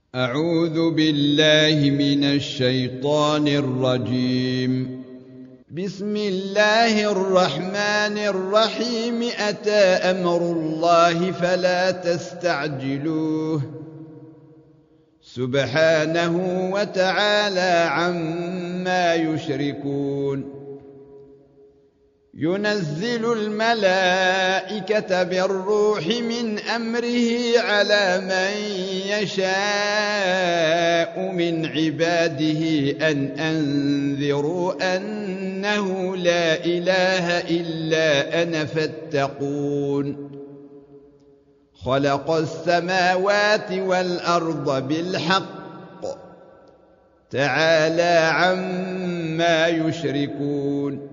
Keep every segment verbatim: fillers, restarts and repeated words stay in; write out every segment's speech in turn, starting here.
أعوذ بالله من الشيطان الرجيم. بسم الله الرحمن الرحيم. أتى أمر الله فلا تستعجلوه سبحانه وتعالى عما يشركون. ينزل الملائكة بالروح من أمره على من يشاء من عباده أن أنذروا أنه لا إله إلا أنا فاتقون. خلق السماوات والأرض بالحق تعالى عما يشركون.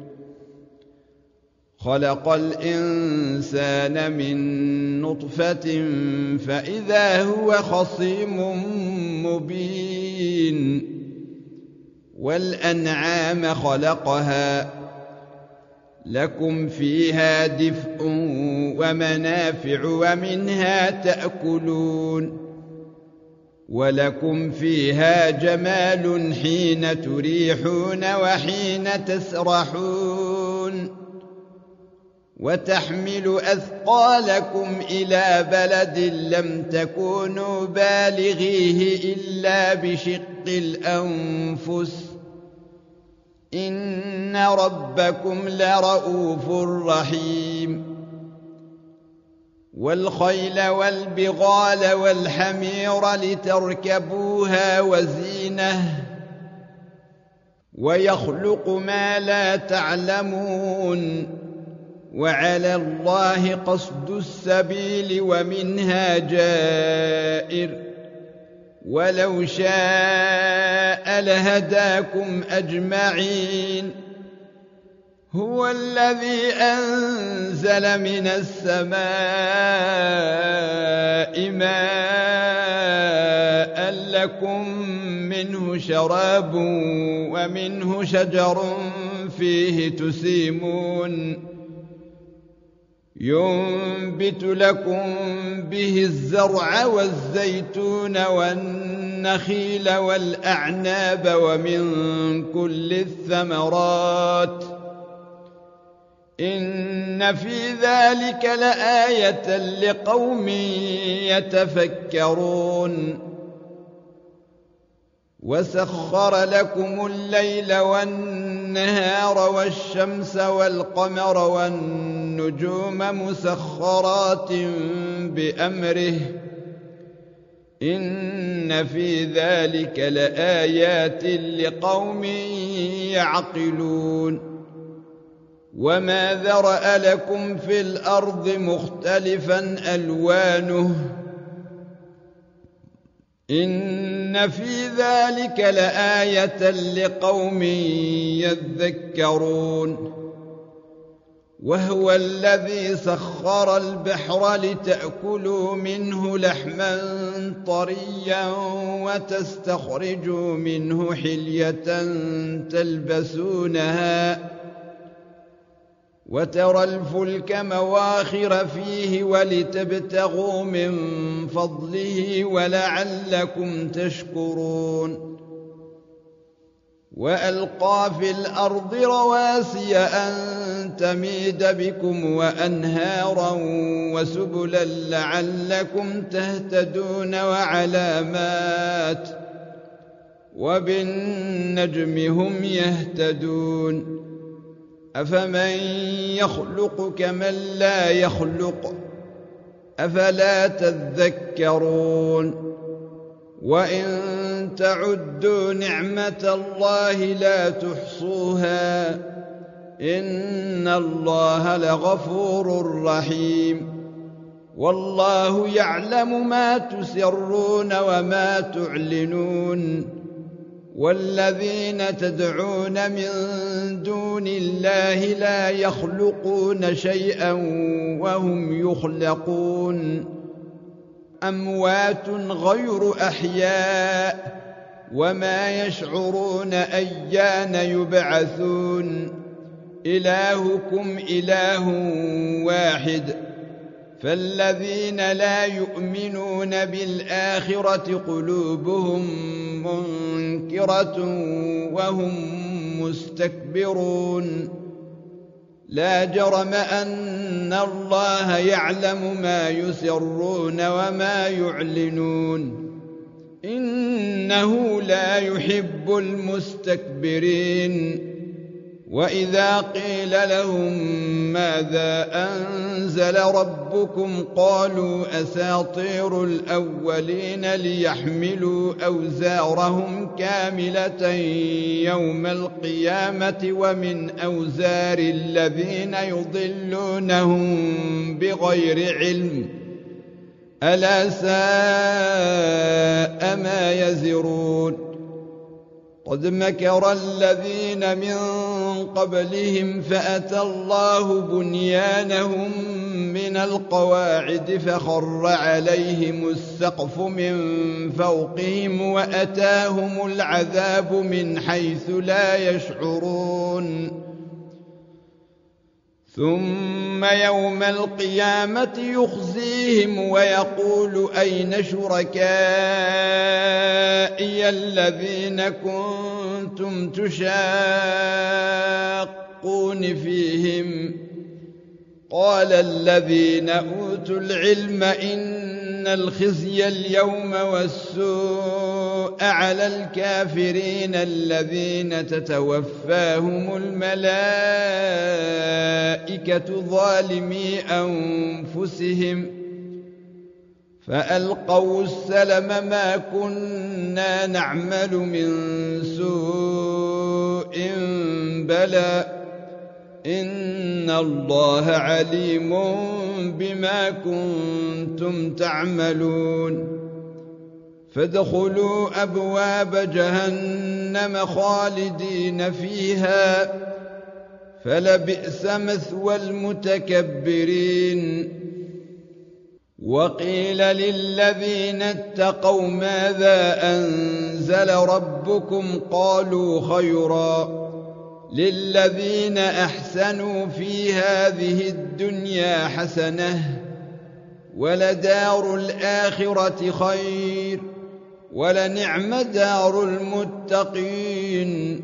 خلق الإنسان من نطفة فإذا هو خصيم مبين. والأنعام خلقها لكم فيها دفء ومنافع ومنها تأكلون. ولكم فيها جمال حين تريحون وحين تسرحون. وتحمل أثقالكم إلى بلد لم تكونوا بالغيه إلا بشق الأنفس إن ربكم لرؤوف رحيم. والخيل والبغال والحمير لتركبوها وزينة ويخلق ما لا تعلمون. وعلى الله قصد السبيل ومنها جائر ولو شاء لهداكم أجمعين. هو الذي أنزل من السماء ماء لكم منه شراب ومنه شجر فيه تسيمون. ينبت لكم به الزرع والزيتون والنخيل والأعناب ومن كل الثمرات إن في ذلك لآية لقوم يتفكرون. وسخر لكم الليل والنهار والشمس والقمر والنجوم مسخرات بأمره إن في ذلك لآيات لقوم يعقلون. وما ذرأ لكم في الأرض مختلفا ألوانه إن في ذلك لآية لقوم يذكرون. وهو الذي سخر البحر لتأكلوا منه لحما طريا وتستخرجوا منه حلية تلبسونها وترى الفلك مواخر فيه ولتبتغوا من فضله ولعلكم تشكرون. وألقى في الأرض رواسي أن تميد بكم وأنهارا وسبلا لعلكم تهتدون وعلامات وبالنجم هم يهتدون. أفمن يخلق كمن لا يخلق أفلا تذكرون. وإن تعدوا نعمة الله لا تحصوها إن الله لغفور رحيم. والله يعلم ما تسرون وما تعلنون. والذين تدعون من دون الله لا يخلقون شيئا وهم يخلقون. أموات غير أحياء وما يشعرون أيان يبعثون. إلهكم إله واحد فالذين لا يؤمنون بالآخرة قلوبهم منكرة وهم مستكبرون لا جرم أن الله يعلم ما يسرون وما يعلنون إنه لا يحب المستكبرين وإذا قيل لهم ماذا أنزل ربكم قالوا أساطير الأولين ليحملوا أوزارهم كاملة يوم القيامة ومن أوزار الذين يضلونهم بغير علم ألا ساء ما يزرون قد مكر الذين من قبلهم فأتى الله بنيانهم من القواعد فخر عليهم السقف من فوقهم وأتاهم العذاب من حيث لا يشعرون ثم يوم القيامة يخزيهم ويقول أين شركائي الذين كنتم تشاقون فيهم قال الذين أوتوا العلم إن الخزي اليوم والسوء على الكافرين الذين تتوفاهم الملائكة ظالمي أنفسهم فألقوا السلم ما كنا نعمل من سوء بلى إن الله عليم بما كنتم تعملون فادخلوا أبواب جهنم خالدين فيها فلبئس مثوى المتكبرين وقيل للذين اتقوا ماذا أنزل ربكم قالوا خيرا للذين أحسنوا في هذه الدنيا حسنة ولدار الآخرة خير ولنعم دار المتقين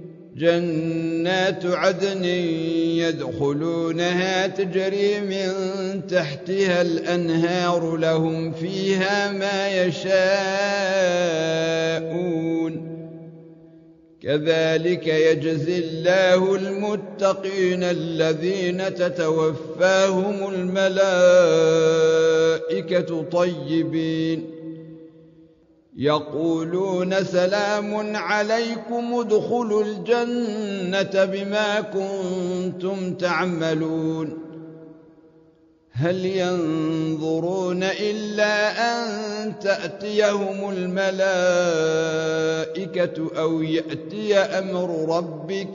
جنات عدن يدخلونها تجري من تحتها الأنهار لهم فيها ما يشاءون كذلك يجزي الله المتقين الذين تتوفاهم الملائكة طيبين يقولون سلام عليكم ادخلوا الجنة بما كنتم تعملون هل ينظرون إلا أن تأتيهم الملائكة أو يأتي أمر ربك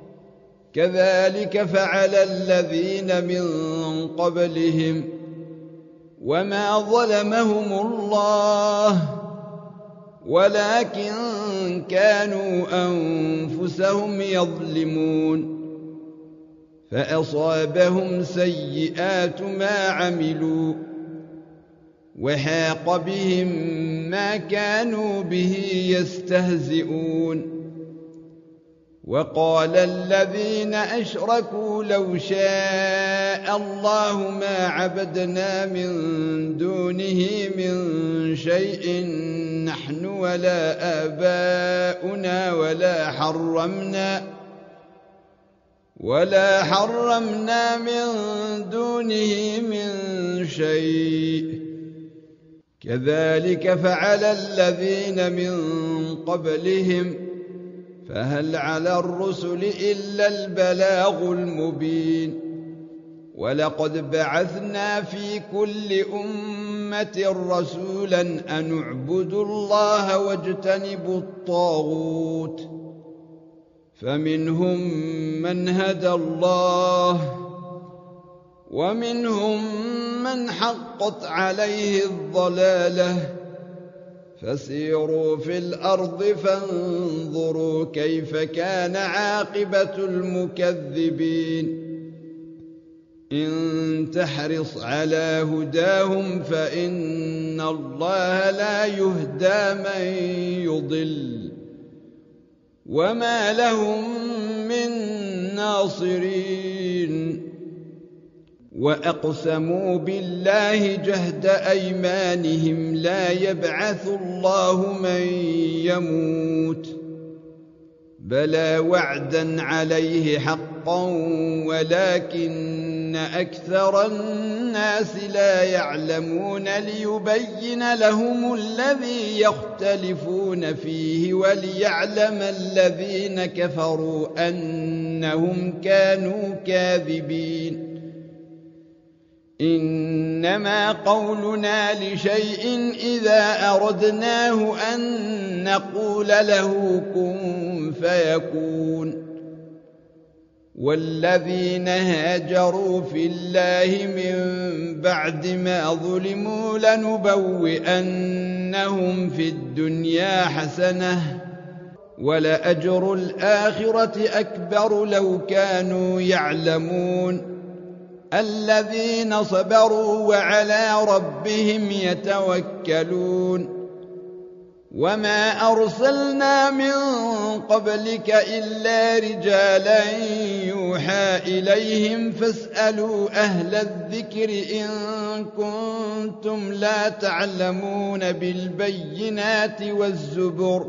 كذلك فعل الذين من قبلهم وما ظلمهم الله ولكن كانوا أنفسهم يظلمون فأصابهم سيئات ما عملوا وحاق بهم ما كانوا به يستهزئون وقال الذين أشركوا لو شاء الله ما عبدنا من دونه من شيء نحن ولا آباؤنا ولا حرمنا ولا حرمنا من دونه من شيء كذلك فعل الذين من قبلهم فهل على الرسل إلا البلاغ المبين ولقد بعثنا في كل أمة رسولا أن اعبدوا الله واجتنبوا الطاغوت فمنهم من هدى الله ومنهم من حقت عليه الضلالة فسيروا في الأرض فانظروا كيف كان عاقبة المكذبين إن تحرص على هداهم فإن الله لا يهدى من يضل وما لهم من ناصرين وأقسموا بالله جهد أيمانهم لا يبعث الله من يموت بلى وعدا عليه حقا ولكن أكثر الناس لا يعلمون ليبين لهم الذي يختلفون فيه وليعلم الذين كفروا أنهم كانوا كاذبين إنما قولنا لشيء إذا أردناه أن نقول له كن فيكون والذين هاجروا في الله من بعد ما ظلموا لنبوئنهم في الدنيا حسنة ولأجر الآخرة أكبر لو كانوا يعلمون الذين صبروا وعلى ربهم يتوكلون وما أرسلنا من قبلك إلا رجالا يوحى إليهم فاسألوا أهل الذكر إن كنتم لا تعلمون بالبينات والزبر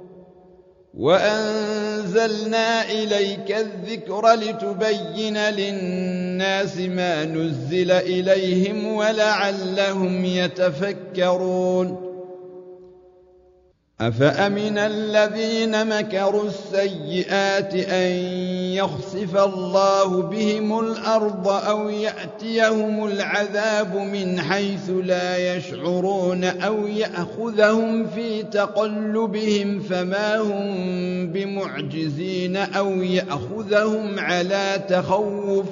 وأنزلنا إليك الذكر لتبين للناس ما نزل إليهم ولعلهم يتفكرون أفأمن الذين مكروا السيئات أن يخسف الله بهم الأرض أو يأتيهم العذاب من حيث لا يشعرون أو يأخذهم في تقلبهم فما هم بمعجزين أو يأخذهم على تخوف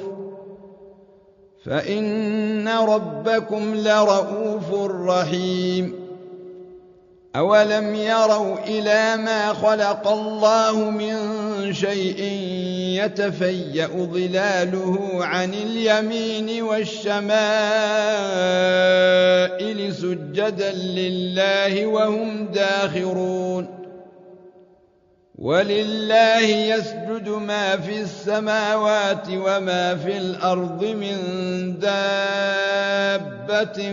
فإن ربكم لرؤوف رحيم أولم يروا إلى ما خلق الله من شيء يتفيأ ظلاله عن اليمين والشمائل سجدا لله وهم داخرون ولله يسجد ما في السماوات وما في الأرض من دابة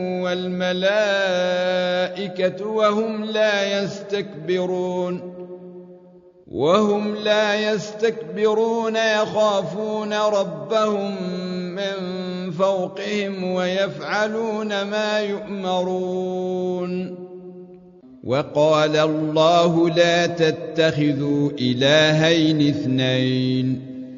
والملائكة وهم لا يستكبرون وهم لا يستكبرون يخافون ربهم من فوقهم ويفعلون ما يؤمرون وقال الله لا تتخذوا إلهين اثنين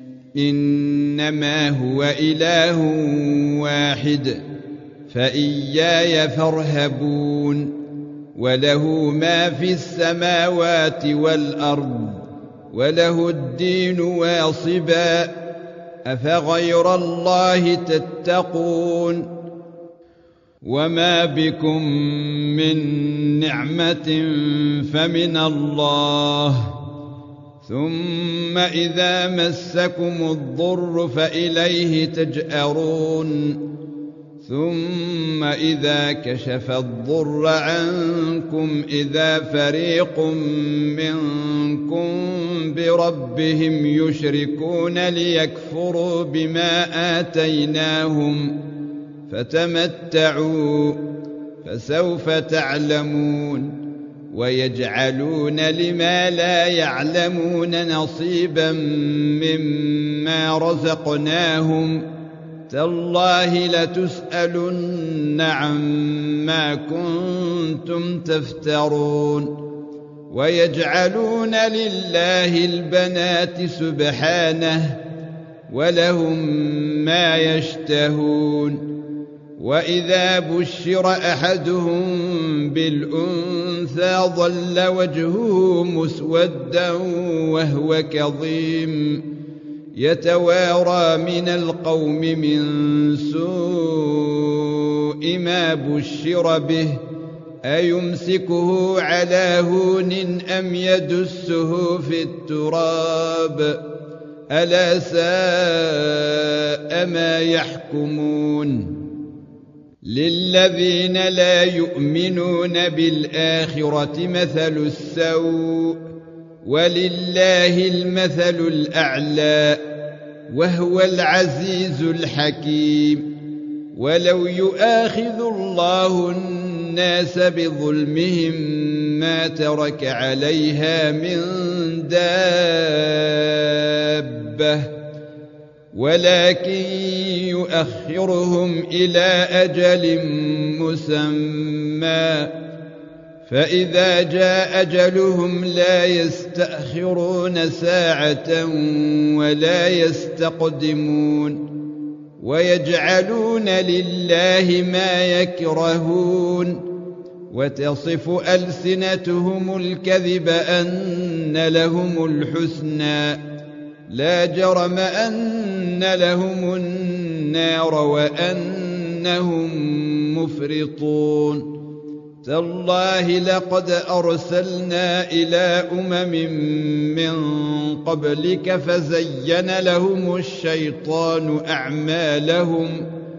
إنما هو إله واحد فإياي فارهبون وله ما في السماوات والأرض وله الدين واصبا أفغير الله تتقون وما بكم من نعمة فمن الله ثم إذا مسكم الضر فإليه تجأرون ثم إذا كشف الضر عنكم إذا فريق منكم بربهم يشركون ليكفروا بما آتيناهم فتمتعوا فسوف تعلمون ويجعلون لما لا يعلمون نصيبا مما رزقناهم تالله لتسألن عما كنتم تفترون ويجعلون لله البنات سبحانه ولهم ما يشتهون وإذا بشر أحدهم بالأنثى ظل وجهه مسودا وهو كظيم يتوارى من القوم من سوء ما بشر به أيمسكه على هون أم يدسه في التراب ألا ساء ما يحكمون للذين لا يؤمنون بالآخرة مثل السوء ولله المثل الأعلى وهو العزيز الحكيم ولو يؤاخذ الله الناس بظلمهم ما ترك عليها من دابة ولكن يؤخرهم إلى أجل مسمى فإذا جاء أجلهم لا يستأخرون ساعة ولا يستقدمون ويجعلون لله ما يكرهون وتصف ألسنتهم الكذب أن لهم الحسنى لا جرم أن لهم النار وأنهم مفرطون تالله لقد أرسلنا إلى أمم من قبلك فزين لهم الشيطان أعمالهم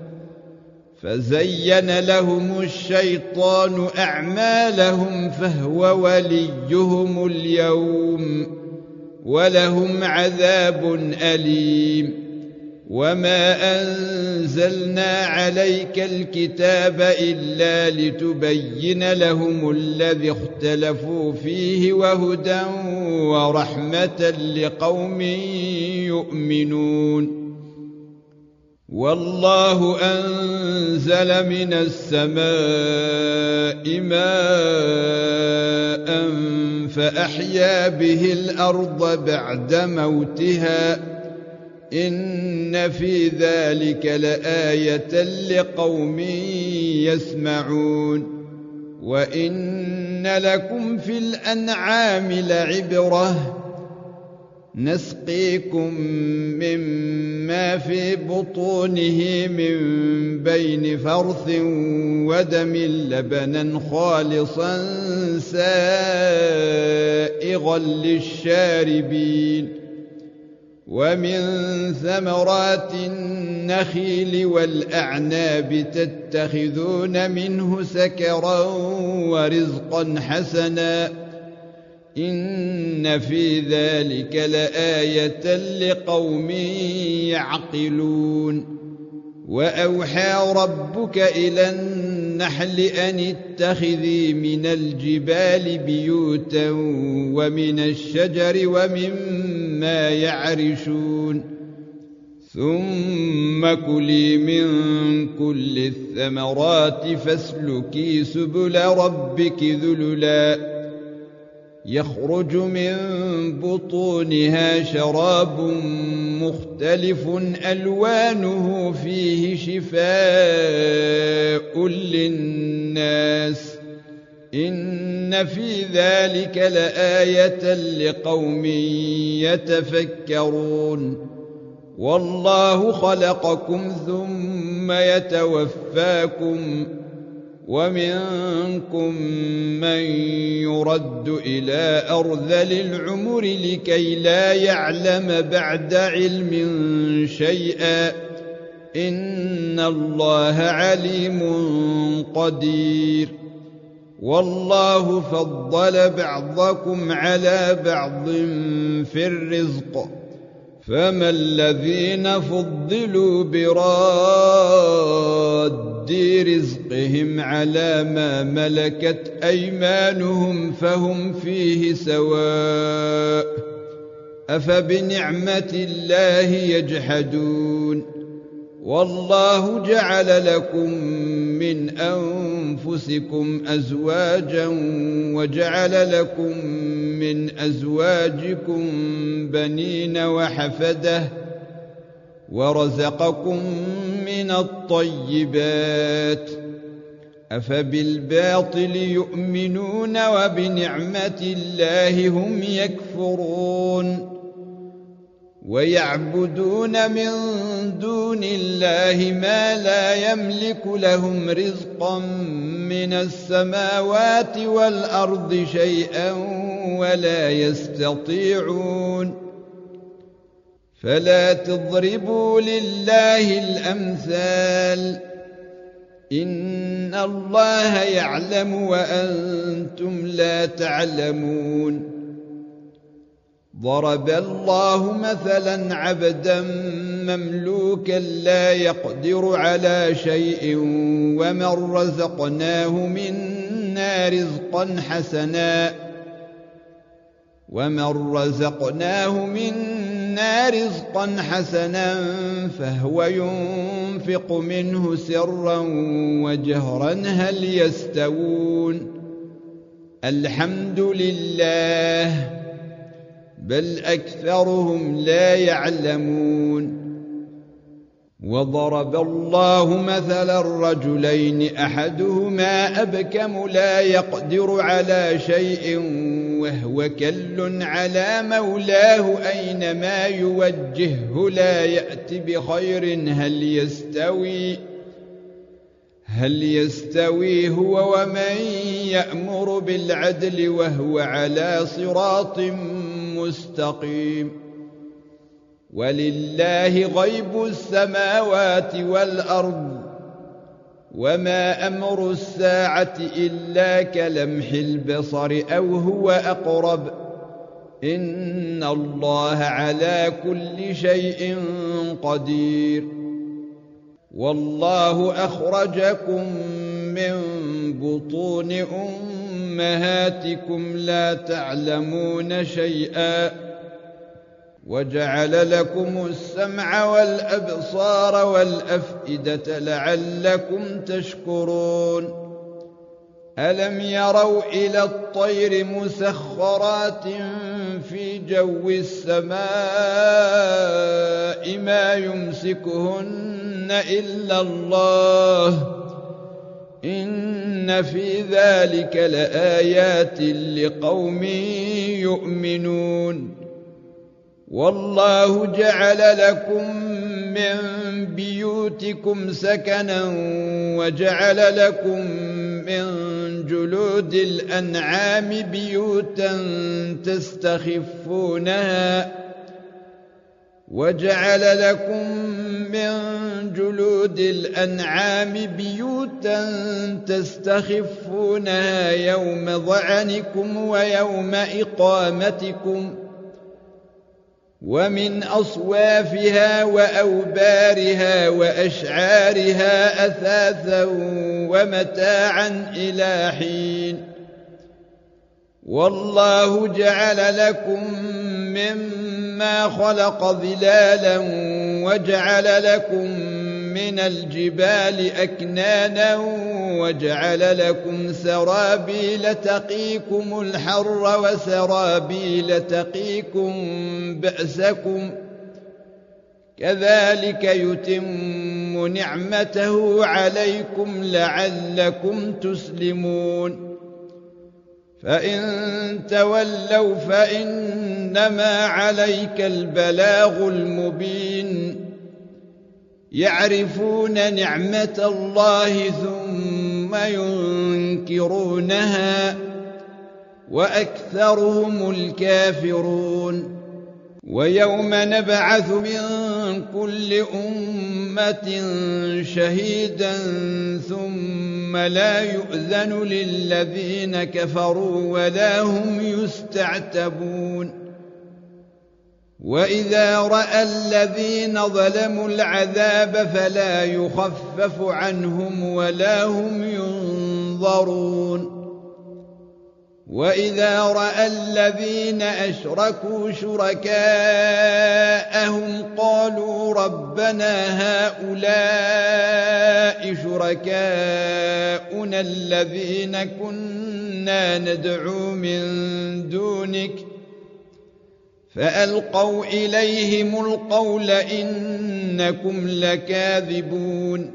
فزين لهم الشيطان أعمالهم فهو وليهم اليوم ولهم عذاب أليم وما أنزلنا عليك الكتاب إلا لتبين لهم الذي اختلفوا فيه وهدى ورحمة لقوم يؤمنون والله أنزل من السماء ماء فأحيا به الأرض بعد موتها إن في ذلك لآية لقوم يسمعون وإن لكم في الأنعام لعبرة نسقيكم مما في بطونه من بين فرث ودم لبنا خالصا سائغا للشاربين ومن ثمرات النخيل والأعناب تتخذون منه سكرا ورزقا حسنا إن في ذلك لآية لقوم يعقلون وأوحى ربك إلى النحل أن اتخذي من الجبال بيوتا ومن الشجر ومما يعرشون ثم كلي من كل الثمرات فاسلكي سبل ربك ذللا يخرج من بطونها شراب مختلف ألوانه فيه شفاء للناس إن في ذلك لآية لقوم يتفكرون والله خلقكم ثم يتوفاكم ومنكم من يرد إلى أرذل العمر لكي لا يعلم بعد علم شيئا إن الله عليم قدير والله فضل بعضكم على بعض في الرزق فما الذين فضلوا براد رزقهم على ما ملكت أيمانهم فهم فيه سواء أفبنعمة الله يجحدون والله جعل لكم من أنفسكم أزواجا وجعل لكم من أزواجكم بنين وحفدة ورزقكم من الطيبات أفبالباطل يؤمنون وبنعمة الله هم يكفرون ويعبدون من دون الله ما لا يملك لهم رزقا من السماوات والأرض شيئا ولا يستطيعون فلا تضربوا لله الأمثال إن الله يعلم وأنتم لا تعلمون ضرب الله مثلا عبدا مملوكا لا يقدر على شيء ومن رزقناه منا رزقا حسنا ومن رزقناه منا رزقا حسنا فهو ينفق منه سرا وجهرا هل يستوون الحمد لله بل أكثرهم لا يعلمون وضرب الله مثلا الرجلين أحدهما أبكم لا يقدر على شيء وهو كل على مولاه أينما يوجهه لا يأتي بخير هل يستوي هل يستوي هو ومن يأمر بالعدل وهو على صراط مستقيم ولله غيب السماوات والأرض وما أمر الساعة إلا كلمح البصر أو هو أقرب إن الله على كل شيء قدير والله أخرجكم من بطون أمهاتكم لا تعلمون شيئا وجعل لكم السمع والأبصار والأفئدة لعلكم تشكرون ألم يروا إلى الطير مسخرات في جو السماء ما يمسكهن إلا الله إن في ذلك لآيات لقوم يؤمنون والله جعل لكم من بيوتكم سكنا وجعل لكم من جلود الأنعام بيوتا تستخفونها وجعل لكم من جلود الأنعام بيوتا تستخفونها يوم ظعنكم ويوم إقامتكم ومن أصوافها وأوبارها وأشعارها أثاثا ومتاعا إلى حين والله جعل لكم مما خلق ظلالا وجعل لكم من الجبال أكنانا وجعل لكم سرابيل تقيكم الحر وسرابيل تقيكم بأسكم كذلك يتم نعمته عليكم لعلكم تسلمون فإن تولوا فإنما عليك البلاغ المبين يعرفون نعمة الله ثم ينكرونها وأكثرهم الكافرون ويوم نبعث من كل أمة شهيدا ثم لا يؤذن للذين كفروا ولا هم يستعتبون وإذا رأى الذين ظلموا العذاب فلا يخفف عنهم ولا هم ينظرون وإذا رأى الذين أشركوا شركاءهم قالوا ربنا هؤلاء شركاؤنا الذين كنا ندعو من دونك فألقوا إليهم القول إنكم لكاذبون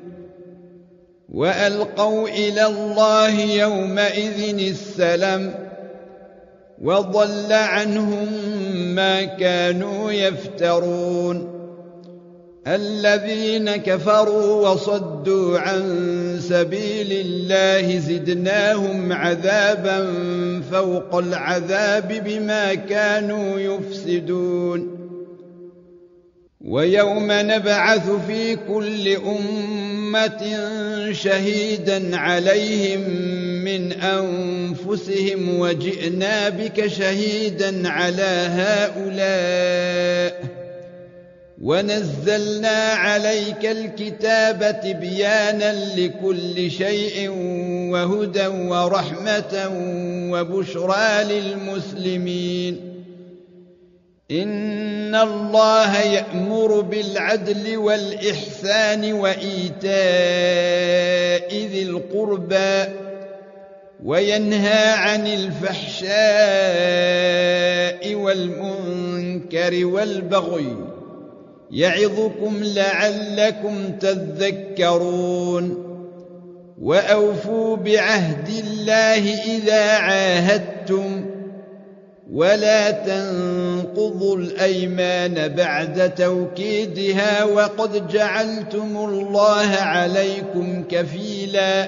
وألقوا إلى الله يومئذ السلام وضل عنهم ما كانوا يفترون الذين كفروا وصدوا عن سبيل الله زدناهم عذابا فوق العذاب بما كانوا يفسدون ويوم نبعث في كل أمة شهيدا عليهم من أنفسهم وجئنا بك شهيدا على هؤلاء ونزلنا عليك الكتاب تبيانا لكل شيء وهدى ورحمة وبشرى للمسلمين إن الله يأمر بالعدل والإحسان وإيتاء ذي القربى وينهى عن الفحشاء والمنكر والبغي يعظكم لعلكم تذكرون وأوفوا بعهد الله إذا عاهدتم ولا تنقضوا الأيمان بعد توكيدها وقد جعلتم الله عليكم كفيلا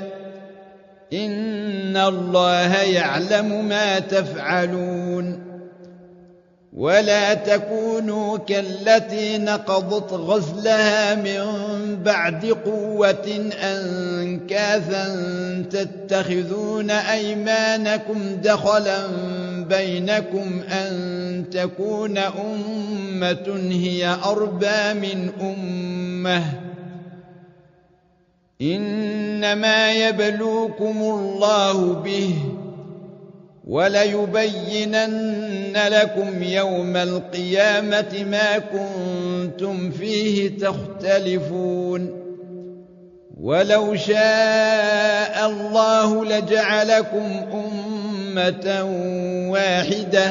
إن الله يعلم ما تفعلون ولا تكونوا كالتي نقضت غزلها من بعد قوة أنكاثا تتخذون أيمانكم دخلا بينكم أن تكون أمة هي أربى من أمة إنما يبلوكم الله به وليبينن لكم يوم القيامة ما كنتم فيه تختلفون ولو شاء الله لجعلكم أمة واحدة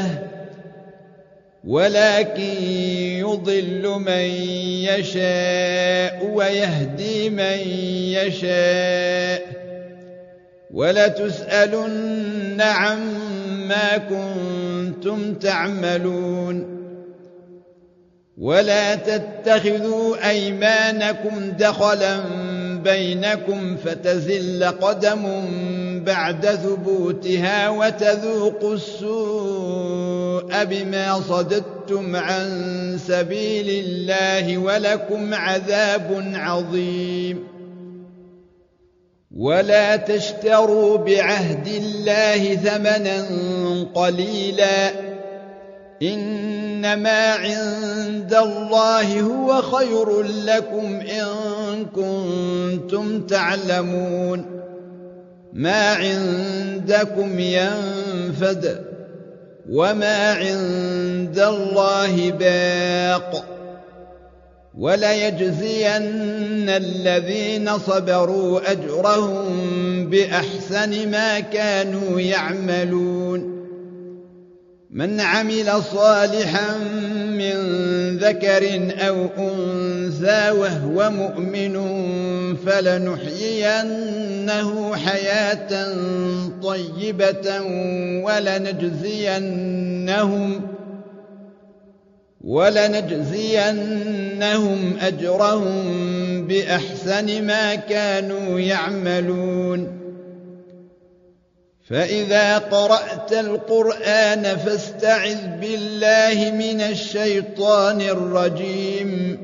ولكن يضل من يشاء ويهدي من يشاء ولتسألن عما كنتم تعملون ولا تتخذوا أيمانكم دخلا بينكم فتزل قدم بعد ثبوتها وتذوقوا السوء بما صددتم عن سبيل الله ولكم عذاب عظيم ولا تشتروا بعهد الله ثمنا قليلا إنما عند الله هو خير لكم إن كنتم تعلمون ما عندكم ينفد وما عند الله باق وليجزين الذين صبروا أجرهم بأحسن ما كانوا يعملون من عمل صالحا من ذكر أو أنثى وهو مؤمن فلنحيينه حياة طيبة ولنجزينهم ولنجزينهم أجرهم بأحسن ما كانوا يعملون فإذا قرأت القرآن فاستعذ بالله من الشيطان الرجيم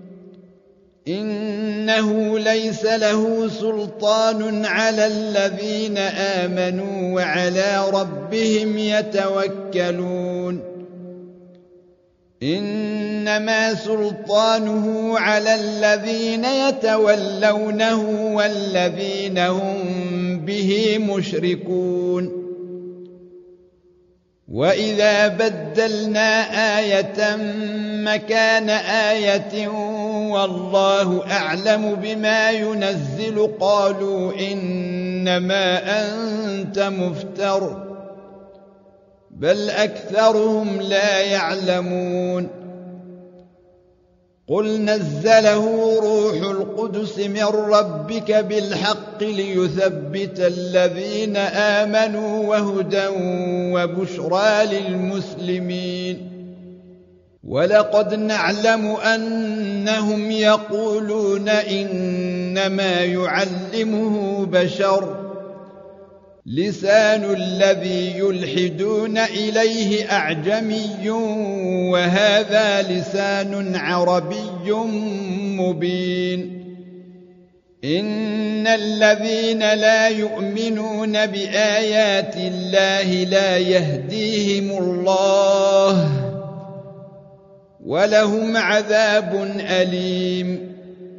إنه ليس له سلطان على الذين آمنوا وعلى ربهم يتوكلون إنما سلطانه على الذين يتولونه والذين هم به مشركون وإذا بدلنا آية مكان آية والله أعلم بما ينزل قالوا إنما أنت مفتر بل أكثرهم لا يعلمون قل نزله روح القدس من ربك بالحق ليثبت الذين آمنوا وهدى وبشرى للمسلمين ولقد نعلم أنهم يقولون إنما يعلمه بشر لسان الذي يلحدون إليه أعجمي وهذا لسان عربي مبين إن الذين لا يؤمنون بآيات الله لا يهديهم الله ولهم عذاب أليم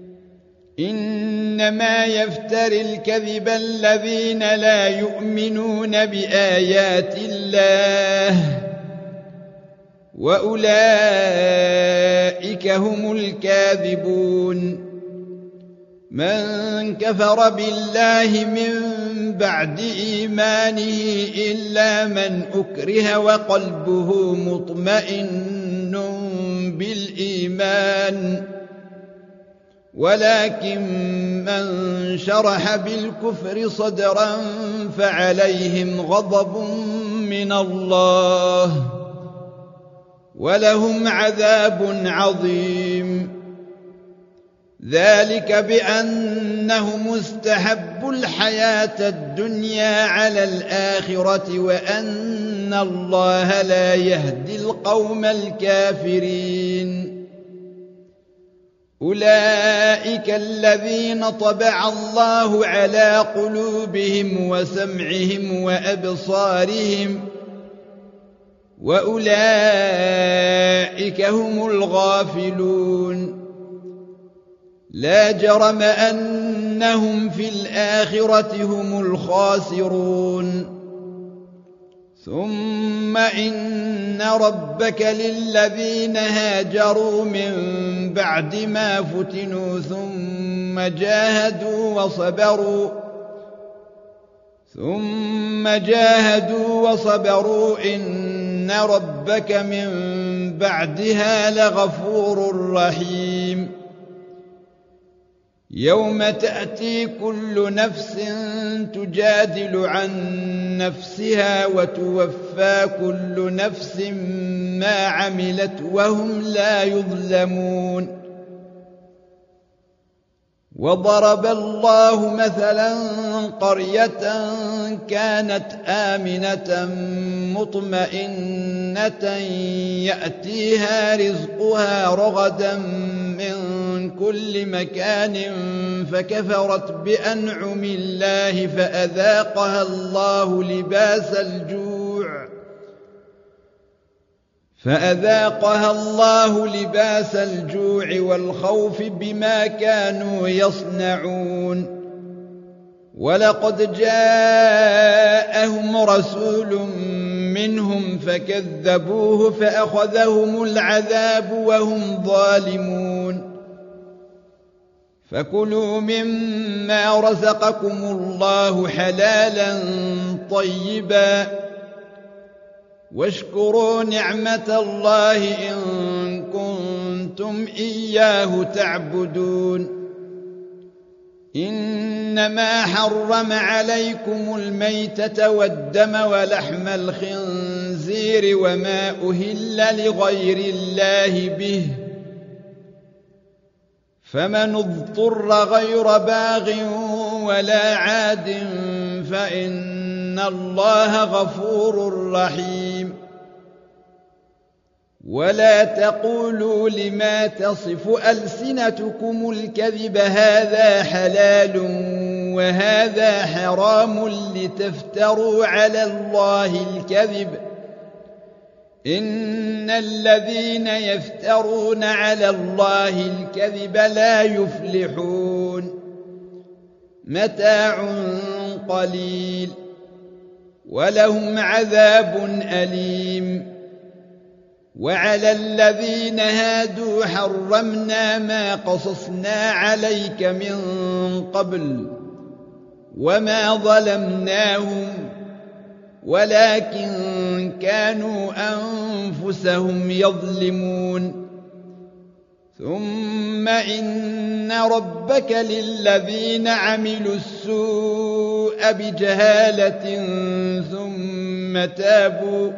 إنما يفتري الكذب الذين لا يؤمنون بآيات الله وأولئك هم الكاذبون من كفر بالله من بعد إيمانه إلا من أكره وقلبه مطمئن بالإيمان ولكن من شرح بالكفر صدرا فعليهم غضب من الله ولهم عذاب عظيم ذلك بأنهم استحبوا الحياة الدنيا على الآخرة وأن الله لا يهدي القوم الكافرين أولئك الذين طبع الله على قلوبهم وسمعهم وأبصارهم وأولئك هم الغافلون لا جرم أنهم في الآخرة هم الخاسرون ثم إن ربك للذين هاجروا من بعد ما فتنوا ثم جاهدوا وصبروا ثم جاهدوا وصبروا إن ربك من بعدها لغفور رحيم يوم تأتي كل نفس تجادل عن نفسها وتوفى كل نفس ما عملت وهم لا يظلمون وضرب الله مثلا قرية كانت آمنة مطمئنة يأتيها رزقها رغدا من كل مكان فكفرت بأنعم الله فأذاقها الله لباس الجوع فأذاقها الله لباس الجوع والخوف بما كانوا يصنعون ولقد جاءهم رسول منهم فكذبوه فأخذهم العذاب وهم ظالمون فكلوا مما رزقكم الله حلالا طيبا واشكروا نعمة الله إن كنتم إياه تعبدون إنما حرم عليكم الميتة والدم ولحم الخنزير وما أهل لغير الله به فمن اضطر غير باغ ولا عاد فإن الله غفور رحيم ولا تقولوا لما تصف ألسنتكم الكذب هذا حلال وهذا حرام لتفتروا على الله الكذب إن الذين يفترون على الله الكذب لا يفلحون متاع قليل ولهم عذاب أليم وعلى الذين هادوا حرمنا ما قصصنا عليك من قبل وما ظلمناهم ولكن كانوا أنفسهم يظلمون ثم إن ربك للذين عملوا السوء بجهالة ثم تابوا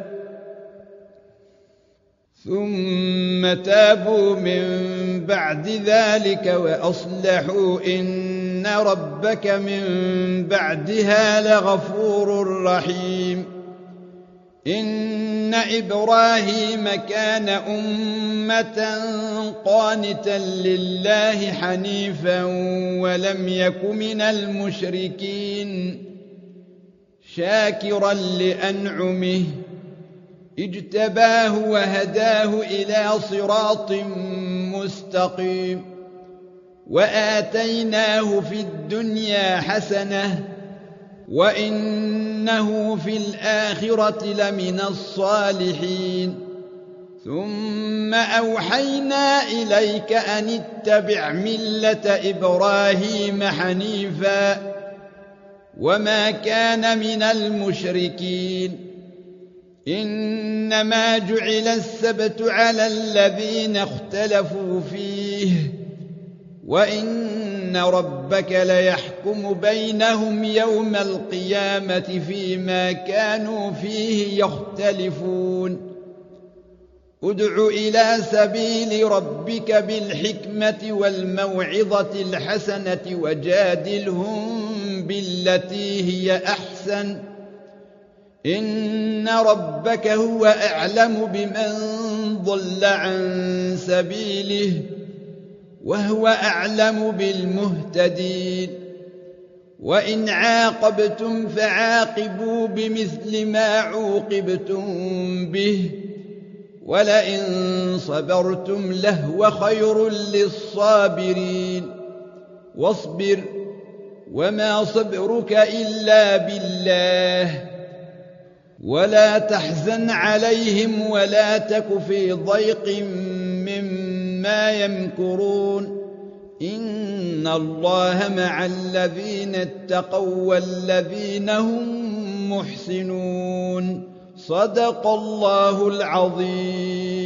ثم تابوا من بعد ذلك وأصلحوا إن ربك من بعدها لغفور رحيم إن إبراهيم كان أمة قانتا لله حنيفا ولم يك من المشركين شاكرا لأنعمه اجتباه وهداه إلى صراط مستقيم وآتيناه في الدنيا حسنة وإنه في الآخرة لمن الصالحين ثم أوحينا إليك أن اتبع ملة إبراهيم حنيفا وما كان من المشركين إنما جعل السبت على الذين اختلفوا فيه وإن ربك ليحكم بينهم يوم القيامة فيما كانوا فيه يختلفون ادع إلى سبيل ربك بالحكمة والموعظة الحسنة وجادلهم بالتي هي أحسن إن ربك هو أعلم بمن ضل عن سبيله وهو أعلم بالمهتدين وإن عاقبتم فعاقبوا بمثل ما عوقبتم به ولئن صبرتم لهو خير للصابرين واصبر وما صبرك إلا بالله ولا تحزن عليهم ولا تك في ضيق مما يمكرون إن الله مع الذين اتقوا والذين هم محسنون صدق الله العظيم.